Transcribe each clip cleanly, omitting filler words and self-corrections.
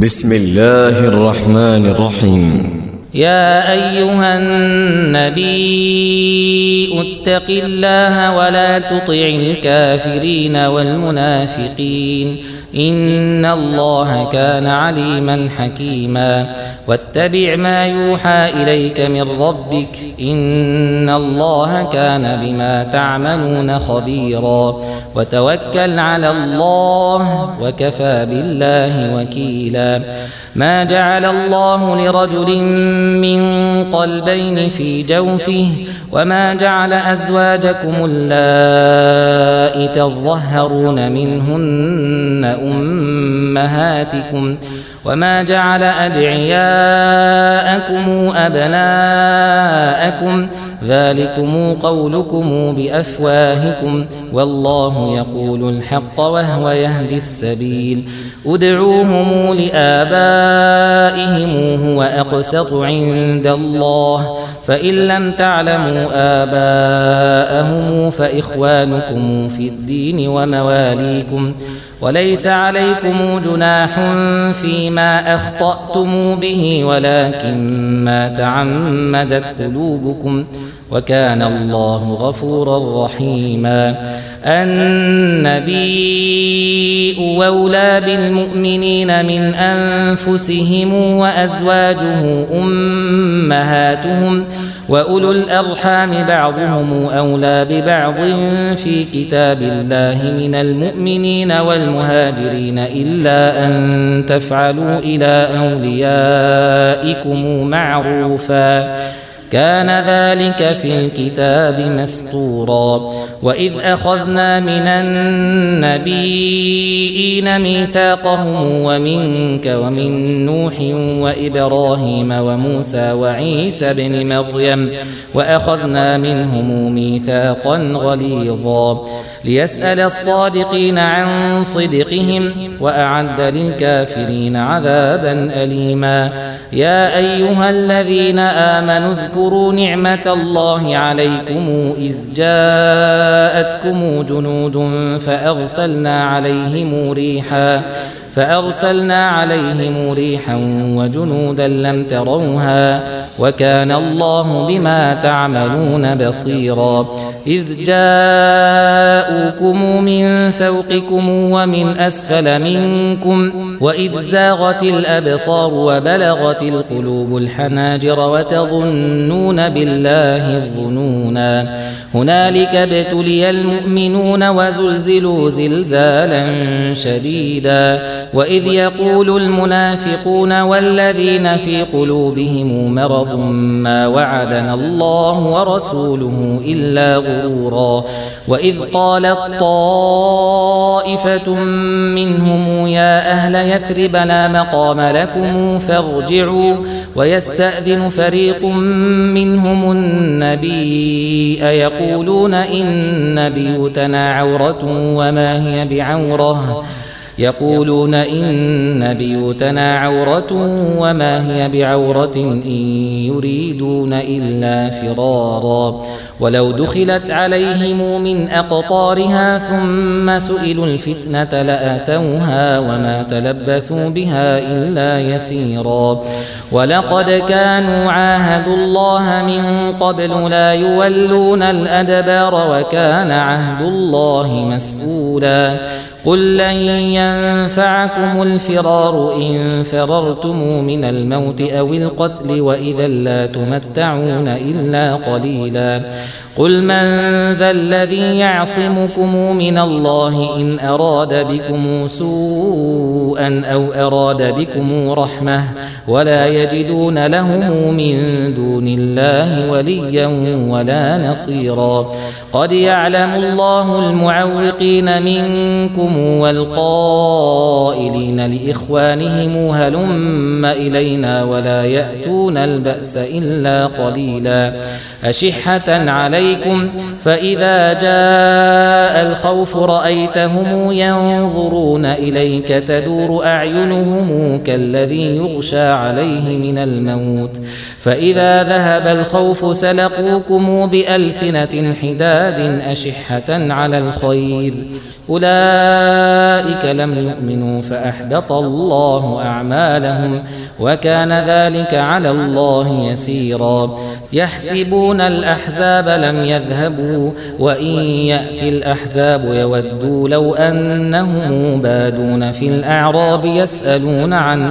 بسم الله الرحمن الرحيم. يا أيها النبي اتق الله ولا تطع الكافرين والمنافقين إن الله كان عليما حكيما واتبع ما يوحى إليك من ربك إن الله كان بما تعملون خبيرا وتوكل على الله وكفى بالله وكيلا. ما جعل الله لرجل من قلبين في جوفه وما جعل أزواجكم اللائي تظهرون منهن أمهاتكم وما جعل أدعياءكم أبناءكم ذلكم قولكم بأفواهكم والله يقول الحق وهو يهدي السبيل. ادعوهم لآبائهم هو أقسط عند الله فإن لم تعلموا آباءهم فإخوانكم في الدين ومواليكم وليس عليكم جناح فيما أخطأتم به ولكن ما تعمدت قلوبكم وكان الله غفورا رحيما. النبي أولى بالمؤمنين من أنفسهم وأزواجه أمهاتهم وأولو الأرحام بعضهم أولى ببعض في كتاب الله من المؤمنين والمهاجرين إلا أن تفعلوا إلى أوليائكم معروفا كان ذلك في الكتاب مسطورا. وإذ أخذنا من النبيين ميثاقهم ومنك ومن نوح وإبراهيم وموسى وعيسى بن مريم وأخذنا منهم ميثاقا غليظا ليسأل الصادقين عن صدقهم وأعد للكافرين عذابا أليما. يا أيها الذين آمنوا اذكروا نعمة الله عليكم إذ جاءتكم جنود فأرسلنا عليهم ريحا وجنودا لم تروها وكان الله بما تعملون بصيرا. إذ جاءوكم من فوقكم ومن أسفل منكم وإذ زاغت الأبصار وبلغت القلوب الحناجر وتظنون بالله الظنونا هنالك ابتلي المؤمنون وزلزلوا زلزالا شديدا. وإذ يقول المنافقون والذين في قلوبهم مرض ما وعدنا الله ورسوله إلا غرورا. وإذ قالت طائفة منهم يا أهل يثرب لا مقام لكم فارجعوا ويستأذن فريق منهم النبي يقولون إن بيوتنا عورة وما هي بعورة إن يريدون إلا فرارا. ولو دخلت عليهم من أقطارها ثم سئلوا الفتنة لآتوها وما تلبثوا بها إلا يسيرا. ولقد كانوا عاهدوا الله من قبل لا يولون الأدبار وكان عهد الله مسؤولا. قل لن ينفعكم الفرار إن فررتم من الموت أو القتل وإذا لا تمتعون إلا قليلا. قل من ذا الذي يعصمكم من الله إن أراد بكم سوءا أو أراد بكم رحمة ولا يجدون لهم من دون الله وليا ولا نصيرا. قد يعلم الله المعوقين منكم والقائلين لإخوانهم هلم إلينا ولا يأتون البأس إلا قليلا. أشحة عليكم عليكم فإذا جاء الخوف رأيتهم ينظرون إليك تدور أعينهم كالذي يغشى عليه من الموت فإذا ذهب الخوف سلقوكم بألسنة حداد أشحة على الخير أولئك لم يؤمنوا فأحبط الله أعمالهم وكان ذلك على الله يسيرا يحسبون الأحزاب لم يذهبوا وإن يأتي الأحزاب يودوا لو أنهم بادون في الأعراب يسألون عن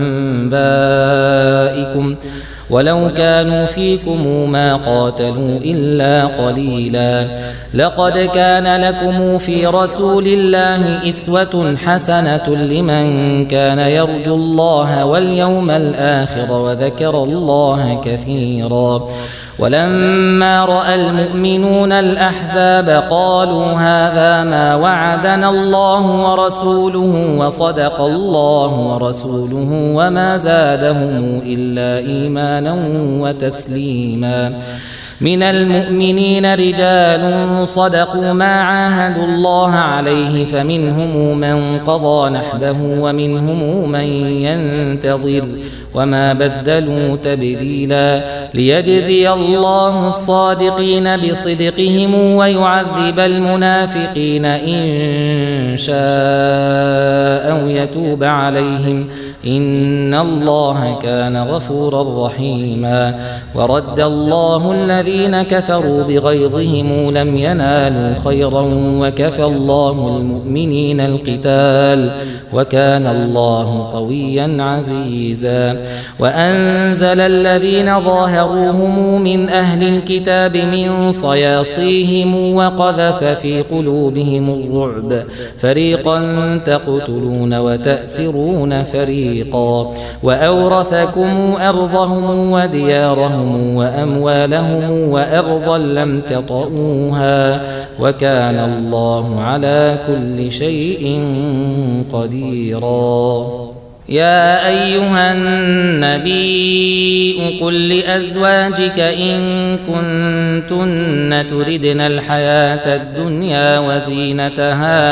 أنبائكم ولو كانوا فيكم ما قاتلوا إلا قليلا لقد كان لكم في رسول الله أسوة حسنة لمن كان يرجو الله واليوم الآخر وذكر الله كثيرا ولما رأى المؤمنون الأحزاب قالوا هذا ما وعدنا الله ورسوله وصدق الله ورسوله وما زادهم إلا إيمانا وتسليما من المؤمنين رجال صدقوا ما عاهدوا الله عليه فمنهم من قضى نحبه ومنهم من ينتظر وما بدلوا تبديلا ليجزي الله الصادقين بصدقهم ويعذب المنافقين إن شاء أو يتوب عليهم إن الله كان غفورا رحيما ورد الله الذين كفروا بغيظهم لم ينالوا خيرا وكفى الله المؤمنين القتال وكان الله قويا عزيزا وأنزل الذين ظاهروهم من أهل الكتاب من صياصيهم وقذف في قلوبهم الرعب فريقا تقتلون وتأسرون فريقا وأورثكم أرضهم وديارهم وأموالهم وأرضا لم تطئوها وكان الله على كل شيء قديرا يا أيها النبي قل لأزواجك إن كنتن تردن الحياة الدنيا وزينتها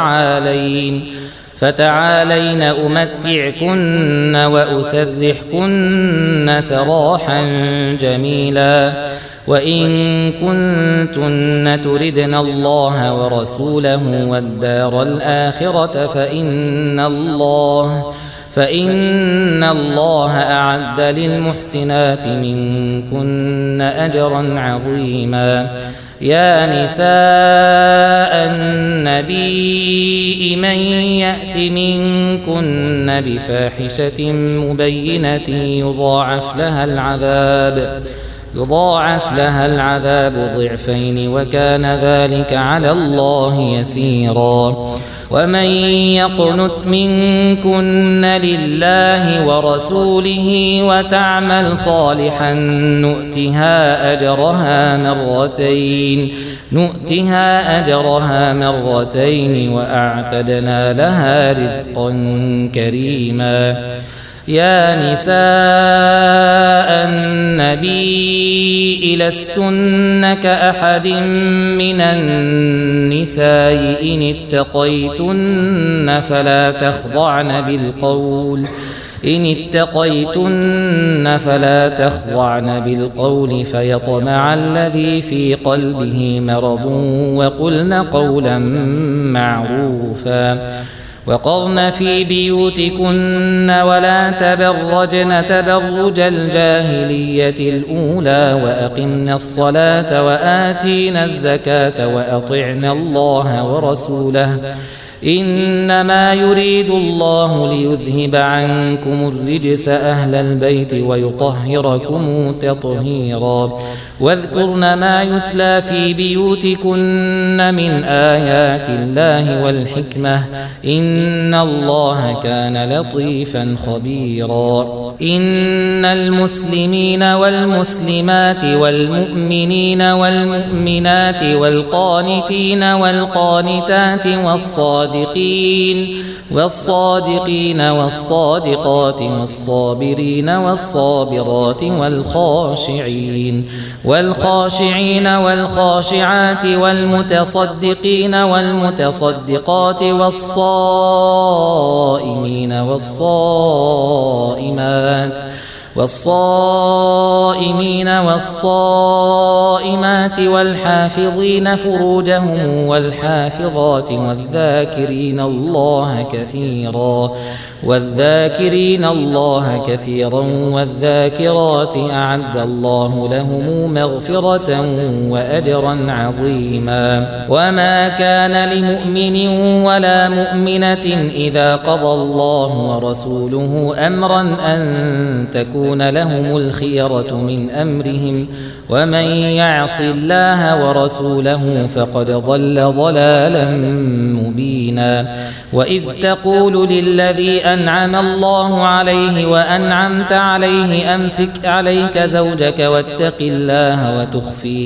فتعالين أمتعكن وأسرحكن سراحا جميلا وإن كنتن تردن الله ورسوله والدار الآخرة فإن الله أعد للمحسنات منكن أجرا عظيما يا نساء النبي من يأت منكن بفاحشة مبينة يضاعف لها العذاب ضعفين وكان ذلك على الله يسيرا ومن يقنت منكن لله ورسوله وتعمل صالحا نؤتها أجرها مرتين وأعتدنا لها رزقا كريما يا نساء النبي لستن كأحد من النساء إن اتقيتن فلا تخضعن بالقول فيطمع الذي في قلبه مرض وقلن قولا معروفا وقرن في بيوتكن ولا تبرجن تبرج الجاهلية الأولى وأقمن الصلاة وآتينا الزكاة وأطعنا الله ورسوله إنما يريد الله ليذهب عنكم الرجس أهل البيت ويطهركم تطهيرا واذكرن ما يتلى في بيوتكن من آيات الله والحكمة إن الله كان لطيفا خبيرا إن المسلمين والمسلمات والمؤمنين والمؤمنات والقانتين والقانتات والصادقين والصادقات والصابرين والصابرات والخاشعين والخاشعين والخاشعات والمتصدقين والمتصدقات والصائمين والصائمات والحافظين فروجهم والحافظات والذاكرين الله كثيرا والذاكرات أعد الله لهم مغفرة وأجرا عظيما. وما كان لمؤمن ولا مؤمنة إذا قضى الله ورسوله أمرا أن تكون لهم الخيرة من أمرهم ومن يعص الله ورسوله فقد ضل ضلالا مبينا. وإذ تقول للذي أنعم الله عليه وأنعمت عليه أمسك عليك زوجك واتق الله وتخفي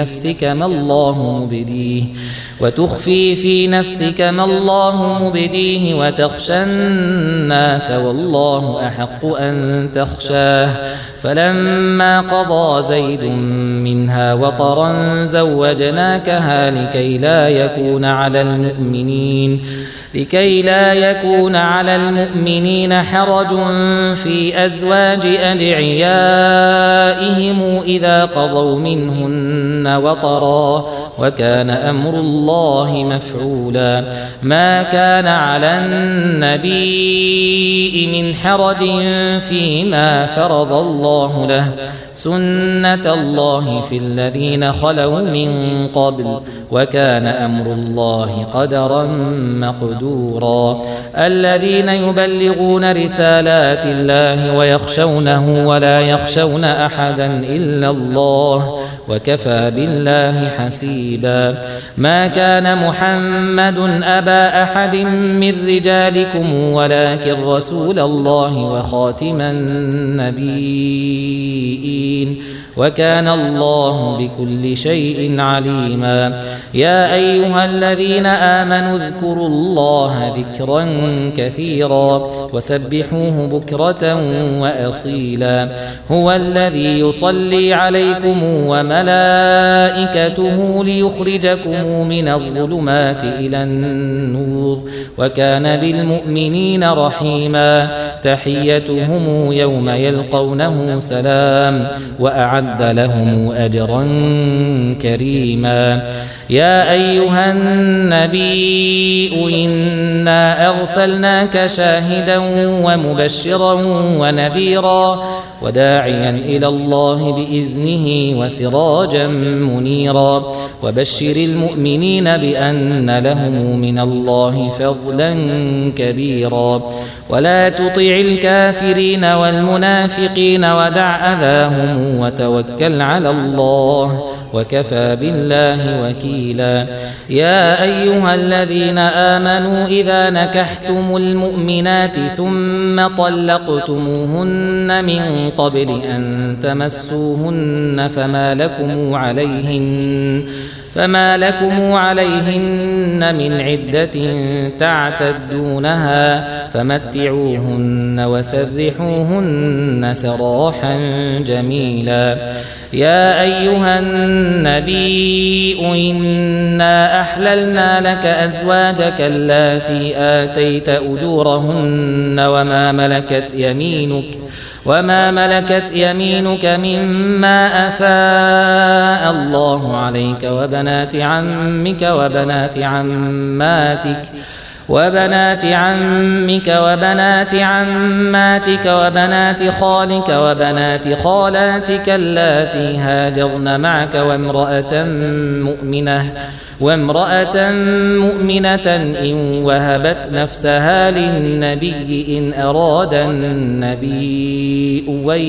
في نفسك ما الله مبديه وتخشى الناس والله أحق أن تخشاه. فلما قضى زيد منها وطرا زوجناكها لكي لا يكون على المؤمنين حرج في أزواج أدعيائهم إذا قضوا منهن وطرا وكان أمر الله مفعولا. ما كان على النبي من حرج فيما فرض الله له سنة الله في الذين خلوا من قبل وكان أمر الله قدرا مقدورا. الذين يبلغون رسالات الله ويخشونه ولا يخشون أحدا إلا الله وكفى بالله حسيبا. ما كان محمد أبا أحد من رجالكم ولكن رسول الله وخاتم النبيين وكان الله بكل شيء عليما. يا أيها الذين آمنوا اذكروا الله ذكرا كثيرا وسبحوه بكرة وأصيلا. هو الذي يصلي عليكم وملائكته ليخرجكم من الظلمات إلى النور وكان بالمؤمنين رحيما. تحيتهم يوم يلقونه سلام وأعد لهم أجرا كريما. يا أيها النبي إنا أرسلناك شاهدا ومبشرا ونذيرا وداعيا إلى الله بإذنه وسراجا منيرا. وبشر المؤمنين بأن لهم من الله فضلا كبيرا. ولا تطع الكافرين والمنافقين ودع أذاهم وتوكل على الله وكفى بالله وكيلا. يا أيها الذين آمنوا إذا نكحتم المؤمنات ثم طلقتموهن من قبل أن تمسوهن فما لكم عليهن من عدة تعتدونها فمتعوهن وسرحوهن سراحا جميلا. يا أيها النبي إنا أحللنا لك أزواجك اللاتي آتيت أجورهن وما ملكت يمينك مما أفاء الله عليك وبنات عمك وبنات عماتك وبنات خالك وبنات خالاتك اللاتي هاجرن معك وامرأة مؤمنة إن وهبت نفسها للنبي إن أراد النبي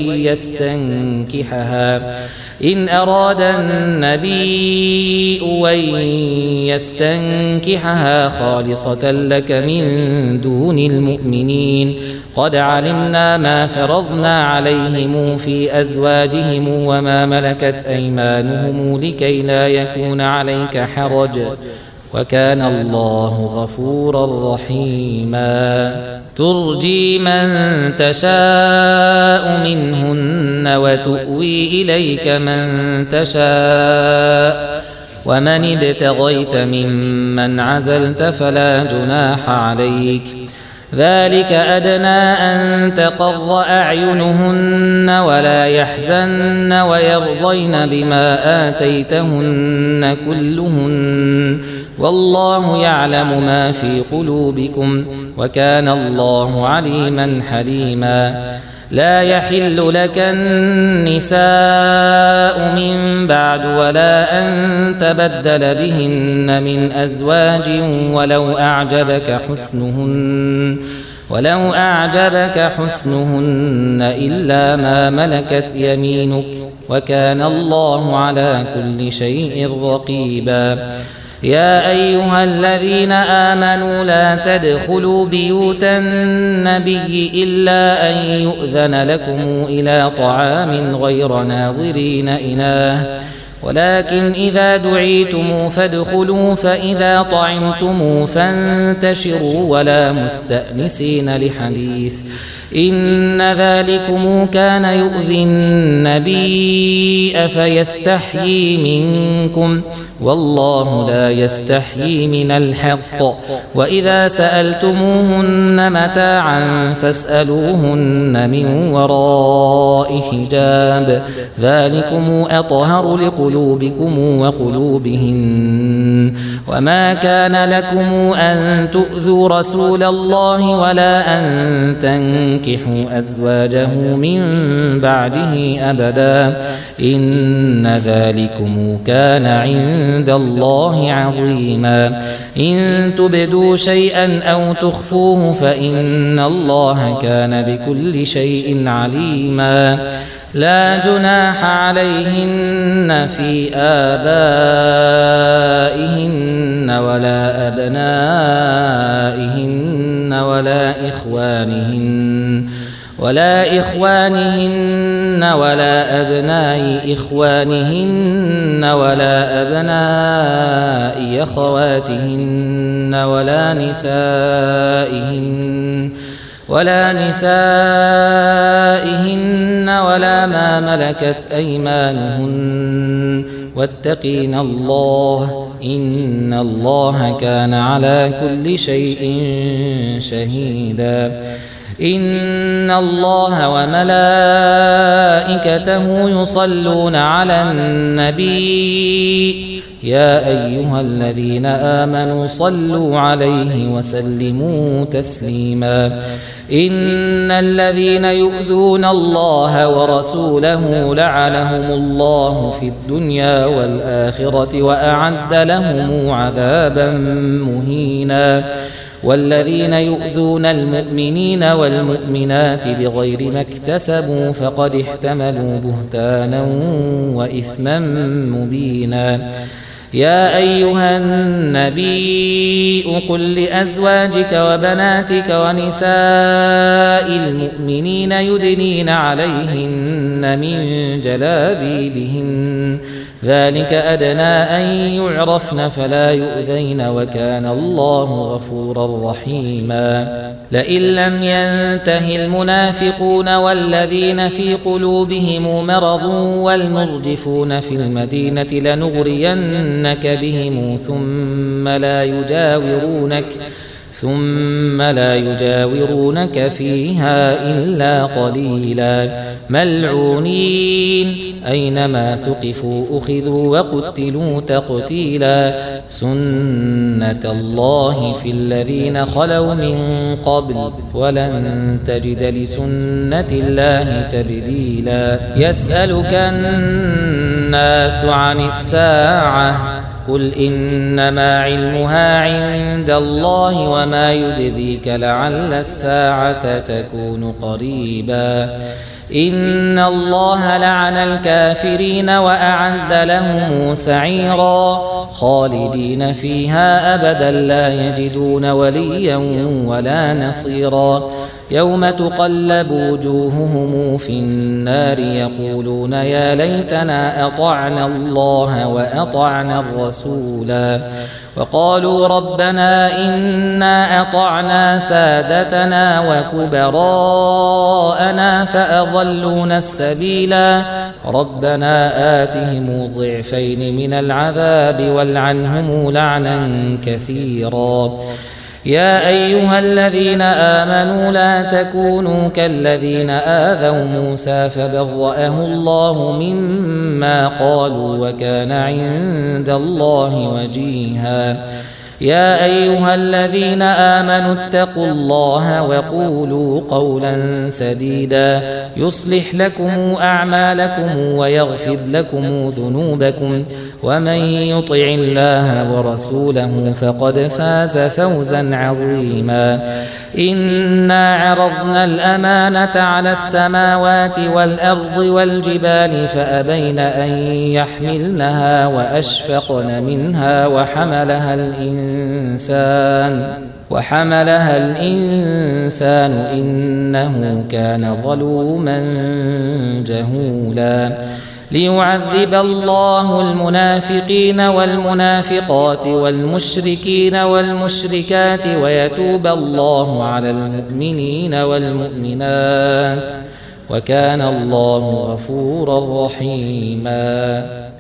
أن يستنكحها خالصة لك من دون المؤمنين. قد علمنا ما فرضنا عليهم في أزواجهم وما ملكت أيمانهم لكي لا يكون عليك حرج وكان الله غفورا رحيما ترجي من تشاء منهن وتؤوي إليك من تشاء ومن ابتغيت ممن عزلت فلا جناح عليك ذلك أدنى أن تقر أعينهن ولا يحزن ويرضين بما آتيتهن كلهن والله يعلم ما في قلوبكم وكان الله عليما حليما لا يحل لك النساء من بعد ولا أن تبدل بهن من أزواج ولو أعجبك حسنهن إلا ما ملكت يمينك وكان الله على كل شيء رقيبا يا أيها الذين آمنوا لا تدخلوا بيوت النبي إلا أن يؤذن لكم إلى طعام غير ناظرين إناه ولكن إذا دعيتم فادخلوا فإذا طعمتم فانتشروا ولا مستأنسين لحديث إن ذلكم كان يؤذي النبي فيستحيي منكم والله لا يستحيي من الحق وإذا سألتموهن متاعا فاسألوهن من وراء حجاب ذلكم أطهر لقلوبكم وقلوبهن وما كان لكم أن تؤذوا رسول الله ولا أن تنكحوا أزواجه من بعده أبدا إن ذلكم كان عند الله عظيما إن تبدوا شيئا أو تخفوه فإن الله كان بكل شيء عليما لا جناح عليهن في آبائهن ولا أبنائهن ولا إخوانهن ولا أبناء إخوانهن ولا أبناء أخواتهن ولا نسائهن ولا ما ملكت أيمانهن واتقين الله إن الله كان على كل شيء شهيدا إن الله وملائكته يصلون على النبي يا أيها الذين آمنوا صلوا عليه وسلموا تسليما إن الذين يؤذون الله ورسوله لعنهم الله في الدنيا والآخرة وأعد لهم عذابا مهينا والذين يؤذون المؤمنين والمؤمنات بغير ما اكتسبوا فقد احتملوا بهتانا وإثما مبينا يا أيها النبي قل لأزواجك وبناتك ونساء المؤمنين يدنين عليهن من جلابيبهن ذلك أدنى أن يعرفن فلا يؤذين وكان الله غفورا رحيما لئن لم ينته المنافقون والذين في قلوبهم مرض والمرجفون في المدينة لنغرينك بهم ثم لا يجاورونك فيها إلا قليلا ملعونين أينما ثقفوا أخذوا وقتلوا تقتيلا سنة الله في الذين خلوا من قبل ولن تجد لسنة الله تبديلا يسألك الناس عن الساعة قل إنما علمها عند الله وما يدريك لعل الساعة تكون قريبا إن الله لعن الكافرين وأعد لهم سعيرا خالدين فيها أبدا لا يجدون وليا ولا نصيرا يوم تقلب وجوههم في النار يقولون يا ليتنا أطعنا الله وأطعنا الرسولا وقالوا ربنا إنا أطعنا سادتنا وكبراءنا فأضلونا السبيلا ربنا آتهم ضعفين من العذاب والعنهم لعنا كثيرا يا أيها الذين آمنوا لا تكونوا كالذين آذوا موسى فبرأه الله مما قالوا وكان عند الله وجيها يا أيها الذين آمنوا اتقوا الله وقولوا قولا سديدا يصلح لكم أعمالكم ويغفر لكم ذنوبكم ومن يطع الله ورسوله فقد فاز فوزا عظيما إنا عرضنا الأمانة على السماوات والأرض والجبال فأبين أن يحملنها وأشفقن منها وحملها الإنسان إنه كان ظلوما جهولا ليعذب الله المنافقين والمنافقات والمشركين والمشركات ويتوب الله على المؤمنين والمؤمنات وكان الله غفورا رحيما.